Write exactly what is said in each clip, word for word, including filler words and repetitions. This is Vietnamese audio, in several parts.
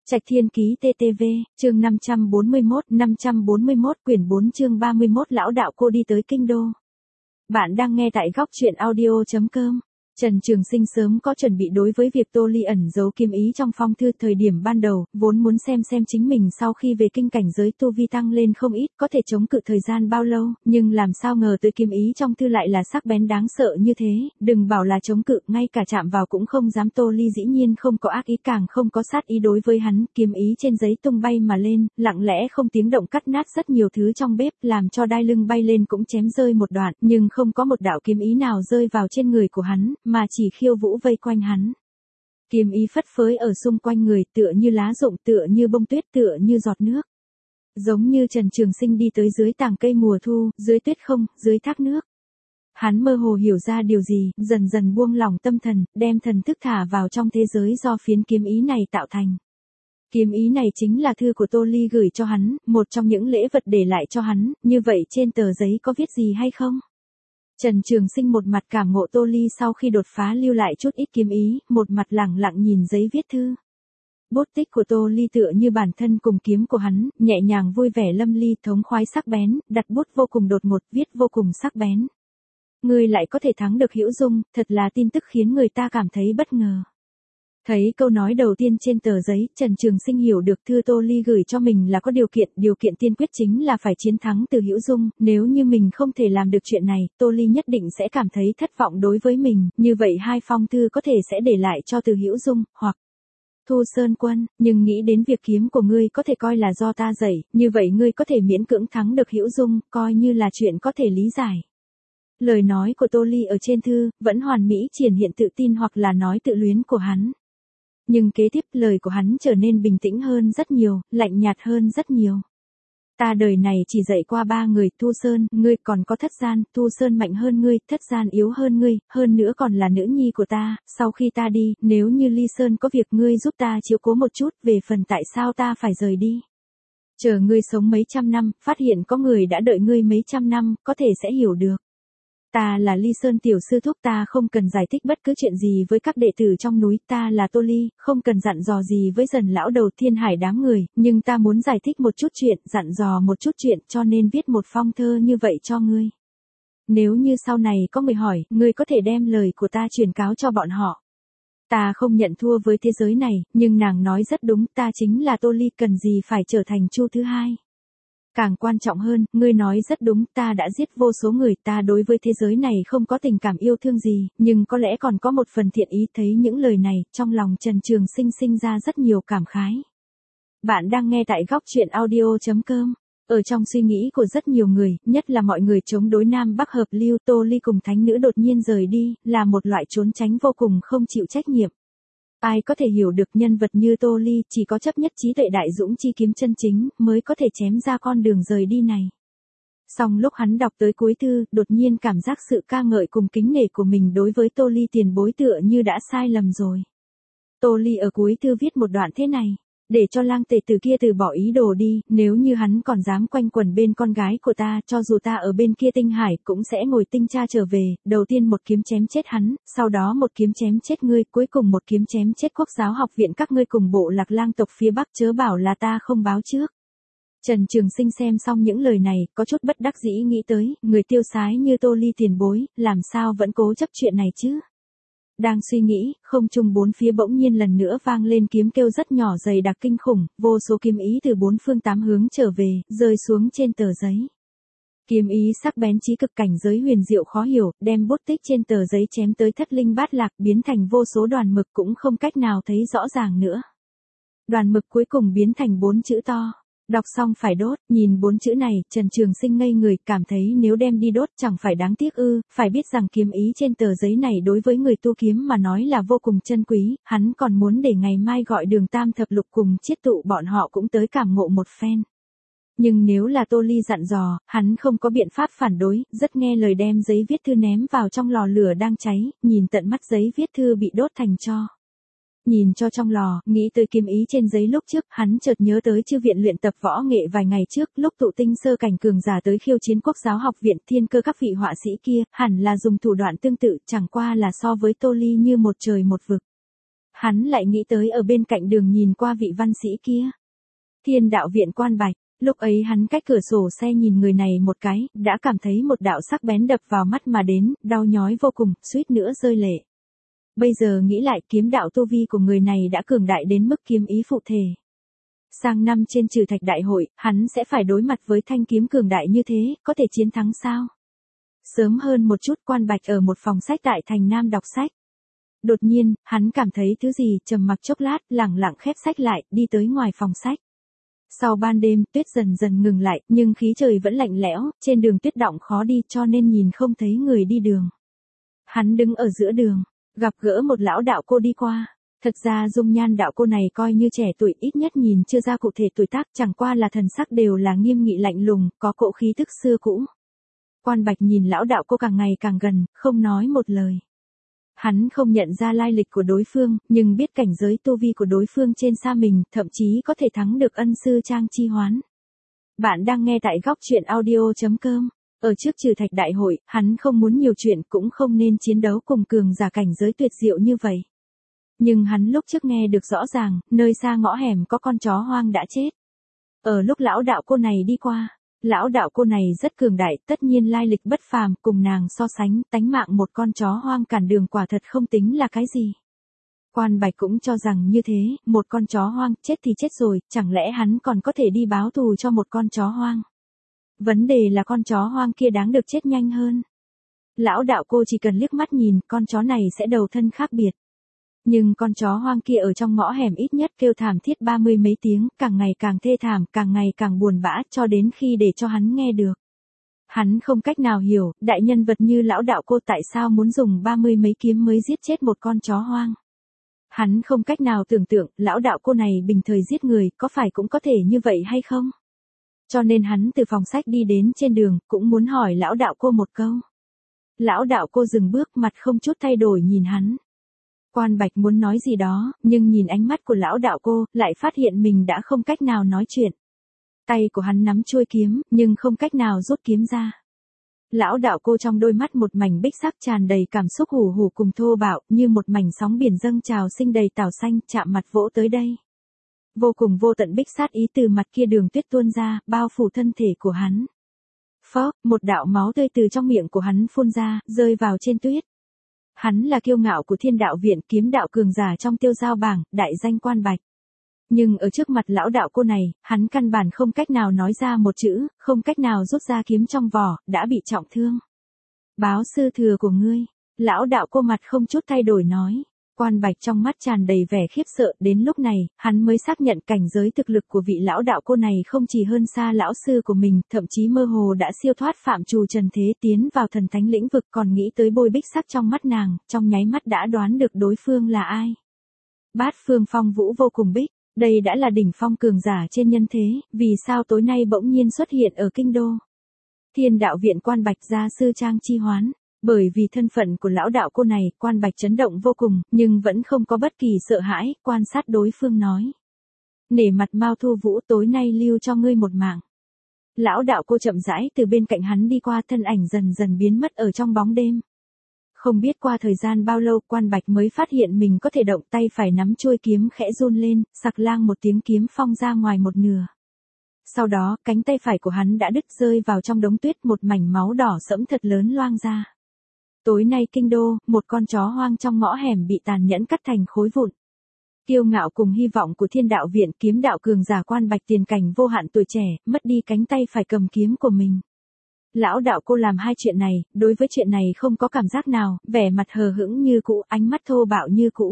Trạch Thiên Ký tê tê vê, chương năm trăm bốn mươi mốt, năm trăm bốn mươi mốt quyển bốn chương ba mươi mốt lão đạo cô đi tới kinh đô. Bạn đang nghe tại góc truyện audio chấm com. Trần Trường Sinh sớm có chuẩn bị đối với việc Tô Ly ẩn giấu kiếm ý trong phong thư thời điểm ban đầu, vốn muốn xem xem chính mình sau khi về kinh cảnh giới tu vi tăng lên không ít có thể chống cự thời gian bao lâu, nhưng làm sao ngờ tới kiếm ý trong thư lại là sắc bén đáng sợ như thế, đừng bảo là chống cự, ngay cả chạm vào cũng không dám. Tô Ly dĩ nhiên không có ác ý càng không có sát ý đối với hắn, kiếm ý trên giấy tung bay mà lên, lặng lẽ không tiếng động cắt nát rất nhiều thứ trong bếp, làm cho đai lưng bay lên cũng chém rơi một đoạn, nhưng không có một đạo kiếm ý nào rơi vào trên người của hắn, mà chỉ khiêu vũ vây quanh hắn. Kiếm ý phất phới ở xung quanh người, tựa như lá rụng, tựa như bông tuyết, tựa như giọt nước. Giống như Trần Trường Sinh đi tới dưới tàng cây mùa thu, dưới tuyết không, dưới thác nước. Hắn mơ hồ hiểu ra điều gì, dần dần buông lỏng tâm thần, đem thần thức thả vào trong thế giới do phiến kiếm ý này tạo thành. Kiếm ý này chính là thư của Tô Ly gửi cho hắn, một trong những lễ vật để lại cho hắn, như vậy trên tờ giấy có viết gì hay không? Trần Trường Sinh một mặt cảm ngộ Tô Ly sau khi đột phá lưu lại chút ít kiếm ý, một mặt lẳng lặng nhìn giấy viết thư. Bút tích của Tô Ly tựa như bản thân cùng kiếm của hắn, nhẹ nhàng vui vẻ lâm ly, thống khoái sắc bén, đặt bút vô cùng đột ngột, viết vô cùng sắc bén. Ngươi lại có thể thắng được Hữu Dung, thật là tin tức khiến người ta cảm thấy bất ngờ. Thấy câu nói đầu tiên trên tờ giấy, Trần Trường Sinh hiểu được thư Tô Ly gửi cho mình là có điều kiện, điều kiện tiên quyết chính là phải chiến thắng Từ Hữu Dung, nếu như mình không thể làm được chuyện này, Tô Ly nhất định sẽ cảm thấy thất vọng đối với mình, như vậy hai phong thư có thể sẽ để lại cho Từ Hữu Dung, hoặc Thu Sơn Quân, nhưng nghĩ đến việc kiếm của ngươi có thể coi là do ta dạy, như vậy ngươi có thể miễn cưỡng thắng được Hữu Dung, coi như là chuyện có thể lý giải. Lời nói của Tô Ly ở trên thư, vẫn hoàn mỹ triển hiện tự tin hoặc là nói tự luyến của hắn. Nhưng kế tiếp lời của hắn trở nên bình tĩnh hơn rất nhiều, lạnh nhạt hơn rất nhiều. Ta đời này chỉ dạy qua ba người, Thu Sơn, ngươi còn có Thất Gian, Thu Sơn mạnh hơn ngươi, Thất Gian yếu hơn ngươi, hơn nữa còn là nữ nhi của ta, sau khi ta đi, nếu như Ly Sơn có việc ngươi giúp ta chiếu cố một chút, về phần tại sao ta phải rời đi. Chờ ngươi sống mấy trăm năm, phát hiện có người đã đợi ngươi mấy trăm năm, có thể sẽ hiểu được. Ta là Ly Sơn tiểu sư thúc, ta không cần giải thích bất cứ chuyện gì với các đệ tử trong núi, ta là Tô Ly, không cần dặn dò gì với Dần lão đầu Thiên Hải đám người, nhưng ta muốn giải thích một chút chuyện, dặn dò một chút chuyện, cho nên viết một phong thơ như vậy cho ngươi. Nếu như sau này có người hỏi, ngươi có thể đem lời của ta truyền cáo cho bọn họ. Ta không nhận thua với thế giới này, nhưng nàng nói rất đúng, ta chính là Tô Ly, cần gì phải trở thành Chu thứ hai. Càng quan trọng hơn, ngươi nói rất đúng, ta đã giết vô số người, ta đối với thế giới này không có tình cảm yêu thương gì, nhưng có lẽ còn có một phần thiện ý. Thấy những lời này, trong lòng Trần Trường Sinh sinh ra rất nhiều cảm khái. Bạn đang nghe tại góc truyện audio chấm com. Ở trong suy nghĩ của rất nhiều người, nhất là mọi người chống đối Nam Bắc hợp lưu, Tô Ly cùng thánh nữ đột nhiên rời đi, là một loại trốn tránh vô cùng không chịu trách nhiệm. Ai có thể hiểu được nhân vật như Tô Ly, chỉ có chấp nhất trí tuệ đại dũng chi kiếm chân chính, mới có thể chém ra con đường rời đi này. Song lúc hắn đọc tới cuối thư, đột nhiên cảm giác sự ca ngợi cùng kính nể của mình đối với Tô Ly tiền bối tựa như đã sai lầm rồi. Tô Ly ở cuối thư viết một đoạn thế này. Để cho lang tệ tử kia từ bỏ ý đồ đi, nếu như hắn còn dám quanh quẩn bên con gái của ta, cho dù ta ở bên kia tinh hải cũng sẽ ngồi tinh tra trở về, đầu tiên một kiếm chém chết hắn, sau đó một kiếm chém chết ngươi, cuối cùng một kiếm chém chết Quốc giáo học viện các ngươi cùng bộ lạc lang tộc phía Bắc, chớ bảo là ta không báo trước. Trần Trường Sinh xem xong những lời này, có chút bất đắc dĩ nghĩ tới, người tiêu sái như Tô Ly tiền bối, làm sao vẫn cố chấp chuyện này chứ? Đang suy nghĩ, không trung bốn phía bỗng nhiên lần nữa vang lên kiếm kêu rất nhỏ dày đặc kinh khủng, vô số kiếm ý từ bốn phương tám hướng trở về, rơi xuống trên tờ giấy. Kiếm ý sắc bén chí cực, cảnh giới huyền diệu khó hiểu, đem bút tích trên tờ giấy chém tới thất linh bát lạc, biến thành vô số đoàn mực cũng không cách nào thấy rõ ràng nữa. Đoàn mực cuối cùng biến thành bốn chữ to. Đọc xong phải đốt, nhìn bốn chữ này, Trần Trường Sinh ngây người, cảm thấy nếu đem đi đốt chẳng phải đáng tiếc ư, phải biết rằng kiếm ý trên tờ giấy này đối với người tu kiếm mà nói là vô cùng chân quý, hắn còn muốn để ngày mai gọi Đường Tam thập lục cùng chiết tụ bọn họ cũng tới cảm ngộ một phen. Nhưng nếu là Tô Ly dặn dò, hắn không có biện pháp phản đối, rất nghe lời đem giấy viết thư ném vào trong lò lửa đang cháy, nhìn tận mắt giấy viết thư bị đốt thành tro. Nhìn cho trong lò, nghĩ tới kiếm ý trên giấy lúc trước, hắn chợt nhớ tới Chư viện luyện tập võ nghệ vài ngày trước, lúc tụ tinh sơ cảnh cường giả tới khiêu chiến Quốc giáo học viện, thiên cơ các vị họa sĩ kia, hẳn là dùng thủ đoạn tương tự, chẳng qua là so với Tô Ly như một trời một vực. Hắn lại nghĩ tới ở bên cạnh đường nhìn qua vị văn sĩ kia. Thiên đạo viện Quan Bạch, lúc ấy hắn cách cửa sổ xe nhìn người này một cái, đã cảm thấy một đạo sắc bén đập vào mắt mà đến, đau nhói vô cùng, suýt nữa rơi lệ. Bây giờ nghĩ lại kiếm đạo tu vi của người này đã cường đại đến mức kiếm ý phụ thể. Sang năm trên trừ thạch đại hội, hắn sẽ phải đối mặt với thanh kiếm cường đại như thế, có thể chiến thắng sao? Sớm hơn một chút Quan Bạch ở một phòng sách tại thành Nam đọc sách. Đột nhiên, hắn cảm thấy thứ gì, trầm mặc chốc lát, lẳng lặng khép sách lại, đi tới ngoài phòng sách. Sau ban đêm, tuyết dần dần ngừng lại, nhưng khí trời vẫn lạnh lẽo, trên đường tuyết đọng khó đi cho nên nhìn không thấy người đi đường. Hắn đứng ở giữa đường, gặp gỡ một lão đạo cô đi qua. Thật ra dung nhan đạo cô này coi như trẻ tuổi, ít nhất nhìn chưa ra cụ thể tuổi tác, chẳng qua là thần sắc đều là nghiêm nghị lạnh lùng, có cỗ khí tức xưa cũ. Quan Bạch nhìn lão đạo cô càng ngày càng gần, không nói một lời. Hắn không nhận ra lai lịch của đối phương, nhưng biết cảnh giới tu vi của đối phương trên xa mình, thậm chí có thể thắng được ân sư Trang Chi Hoán. Bạn đang nghe tại góc truyện audio chấm com. Ở trước trừ thạch đại hội, hắn không muốn nhiều chuyện, cũng không nên chiến đấu cùng cường giả cảnh giới tuyệt diệu như vậy. Nhưng hắn lúc trước nghe được rõ ràng, nơi xa ngõ hẻm có con chó hoang đã chết. Ở lúc lão đạo cô này đi qua, lão đạo cô này rất cường đại, tất nhiên lai lịch bất phàm, cùng nàng so sánh, tánh mạng một con chó hoang cản đường quả thật không tính là cái gì. Quan Bạch cũng cho rằng như thế, một con chó hoang, chết thì chết rồi, chẳng lẽ hắn còn có thể đi báo thù cho một con chó hoang. Vấn đề là con chó hoang kia đáng được chết nhanh hơn. Lão đạo cô chỉ cần liếc mắt nhìn, con chó này sẽ đầu thân khác biệt. Nhưng con chó hoang kia ở trong ngõ hẻm ít nhất kêu thảm thiết ba mươi mấy tiếng, càng ngày càng thê thảm, càng ngày càng buồn bã, cho đến khi để cho hắn nghe được. Hắn không cách nào hiểu, đại nhân vật như lão đạo cô tại sao muốn dùng ba mươi mấy kiếm mới giết chết một con chó hoang. Hắn không cách nào tưởng tượng, lão đạo cô này bình thời giết người, có phải cũng có thể như vậy hay không? Cho nên hắn từ phòng sách đi đến trên đường, cũng muốn hỏi lão đạo cô một câu. Lão đạo cô dừng bước, mặt không chút thay đổi nhìn hắn. Quan Bạch muốn nói gì đó, nhưng nhìn ánh mắt của lão đạo cô, lại phát hiện mình đã không cách nào nói chuyện. Tay của hắn nắm chuôi kiếm, nhưng không cách nào rút kiếm ra. Lão đạo cô trong đôi mắt một mảnh bích sắc tràn đầy cảm xúc hù hù cùng thô bạo, như một mảnh sóng biển dâng trào sinh đầy tảo xanh, chạm mặt vỗ tới đây. Vô cùng vô tận bích sát ý từ mặt kia đường tuyết tuôn ra, bao phủ thân thể của hắn. Phó, một đạo máu tươi từ trong miệng của hắn phun ra, rơi vào trên tuyết. Hắn là kiêu ngạo của Thiên Đạo Viện, kiếm đạo cường giả trong tiêu giao bảng, đại danh Quan Bạch. Nhưng ở trước mặt lão đạo cô này, hắn căn bản không cách nào nói ra một chữ, không cách nào rút ra kiếm trong vỏ, đã bị trọng thương. Báo sư thừa của ngươi, lão đạo cô mặt không chút thay đổi nói. Quan Bạch trong mắt tràn đầy vẻ khiếp sợ, đến lúc này, hắn mới xác nhận cảnh giới thực lực của vị lão đạo cô này không chỉ hơn xa lão sư của mình, thậm chí mơ hồ đã siêu thoát phạm trù trần thế tiến vào thần thánh lĩnh vực, còn nghĩ tới bôi bích sắc trong mắt nàng, trong nháy mắt đã đoán được đối phương là ai. Bát phương phong vũ vô cùng bích, đây đã là đỉnh phong cường giả trên nhân thế, vì sao tối nay bỗng nhiên xuất hiện ở kinh đô. Thiên Đạo Viện Quan Bạch gia sư Trang Chi Hoán. Bởi vì thân phận của lão đạo cô này, Quan Bạch chấn động vô cùng, nhưng vẫn không có bất kỳ sợ hãi, quan sát đối phương nói. Nể mặt Mao Thu Vũ, tối nay lưu cho ngươi một mạng. Lão đạo cô chậm rãi từ bên cạnh hắn đi qua, thân ảnh dần dần biến mất ở trong bóng đêm. Không biết qua thời gian bao lâu, Quan Bạch mới phát hiện mình có thể động, tay phải nắm chuôi kiếm khẽ run lên, sặc lang một tiếng, kiếm phong ra ngoài một nửa. Sau đó, cánh tay phải của hắn đã đứt rơi vào trong đống tuyết, một mảnh máu đỏ sẫm thật lớn loang ra. Tối nay kinh đô, một con chó hoang trong ngõ hẻm bị tàn nhẫn cắt thành khối vụn. Kiêu ngạo cùng hy vọng của Thiên Đạo Viện, kiếm đạo cường giả Quan Bạch tiền cảnh vô hạn tuổi trẻ, mất đi cánh tay phải cầm kiếm của mình. Lão đạo cô làm hai chuyện này, đối với chuyện này không có cảm giác nào, vẻ mặt hờ hững như cũ, ánh mắt thô bạo như cũ.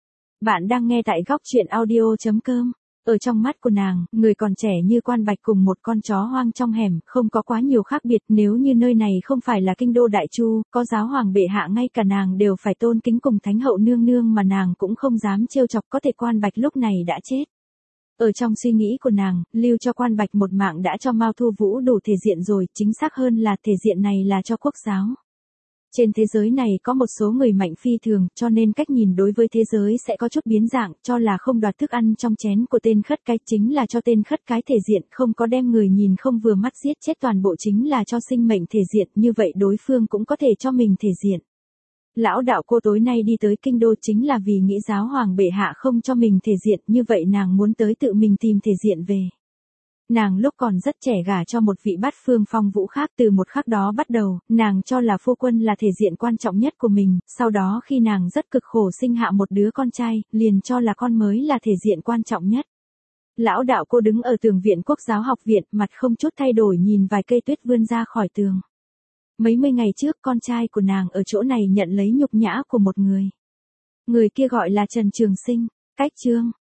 Bạn đang nghe tại góc truyện audio chấm com. Ở trong mắt của nàng, người còn trẻ như Quan Bạch cùng một con chó hoang trong hẻm, không có quá nhiều khác biệt, nếu như nơi này không phải là kinh đô Đại Chu, có giáo hoàng bệ hạ ngay cả nàng đều phải tôn kính cùng thánh hậu nương nương mà nàng cũng không dám trêu chọc, có thể Quan Bạch lúc này đã chết. Ở trong suy nghĩ của nàng, lưu cho Quan Bạch một mạng đã cho Mao Thu Vũ đủ thể diện rồi, chính xác hơn là thể diện này là cho quốc giáo. Trên thế giới này có một số người mạnh phi thường, cho nên cách nhìn đối với thế giới sẽ có chút biến dạng, cho là không đoạt thức ăn trong chén của tên khất cái chính là cho tên khất cái thể diện, không có đem người nhìn không vừa mắt giết chết toàn bộ chính là cho sinh mệnh thể diện, như vậy đối phương cũng có thể cho mình thể diện. Lão đạo cô tối nay đi tới kinh đô chính là vì nghĩ giáo hoàng bệ hạ không cho mình thể diện, như vậy nàng muốn tới tự mình tìm thể diện về. Nàng lúc còn rất trẻ gả cho một vị bát phương phong vũ khác, từ một khắc đó bắt đầu, nàng cho là phu quân là thể diện quan trọng nhất của mình, sau đó khi nàng rất cực khổ sinh hạ một đứa con trai, liền cho là con mới là thể diện quan trọng nhất. Lão đạo cô đứng ở tường viện Quốc giáo học viện, mặt không chút thay đổi nhìn vài cây tuyết vươn ra khỏi tường. Mấy mươi ngày trước con trai của nàng ở chỗ này nhận lấy nhục nhã của một người. Người kia gọi là Trần Trường Sinh. Cách chương